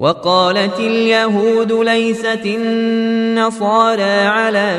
وقالت اليهود ليست النصارى على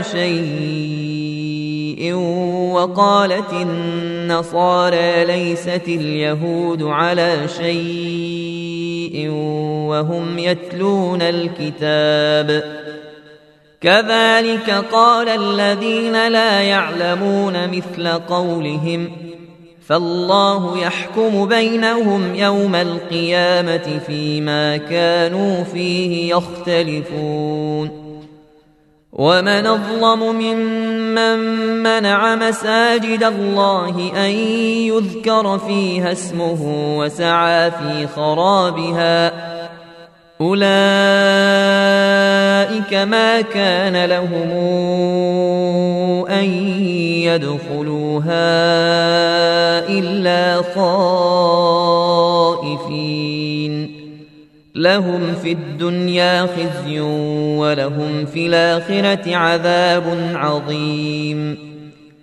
شيء وقالت النصارى ليست اليهود على شيء وهم يتلون الكتاب كذلك قال الذين لا يعلمون مثل قولهم فالله يحكم بينهم يوم القيامة فيما كانوا فيه يختلفون ومن أظلم ممن منع مساجد الله أن يذكر فيها اسمه وسعى في خرابها أولئك ما كان لهم أن يدخلوها إلا خائفين لهم في الدنيا خزي ولهم في الآخرة عذاب عظيم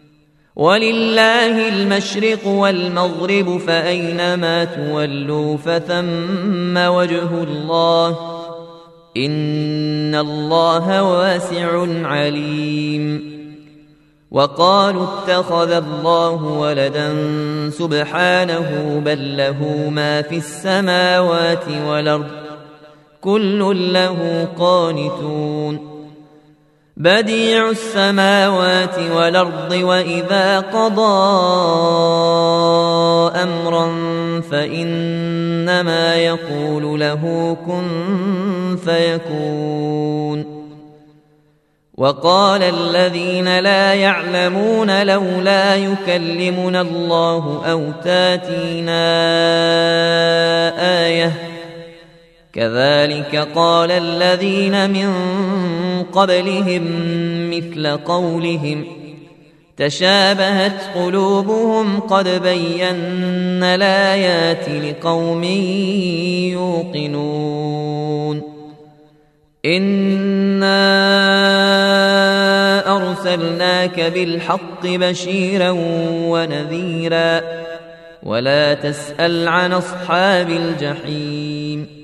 ولله المشرق والمغرب فأينما تولوا فثم وجه الله إن الله واسع عليم وقالوا اتخذ الله ولدا سبحانه بل له ما في السماوات والأرض كل له قانتون بديع السماوات والأرض وإذا قضى أمرا فإنما يقول له كن فيكون وقال الذين لا يعلمون لولا يكلمنا الله أو تاتينا آية كذلك قال الذين من قبلهم مثل قولهم تشابهت قلوبهم قد بينا الآيات لقوم يوقنون إنا أرسلناك بالحق بشيرا ونذيرا ولا تسأل عن أصحاب الجحيم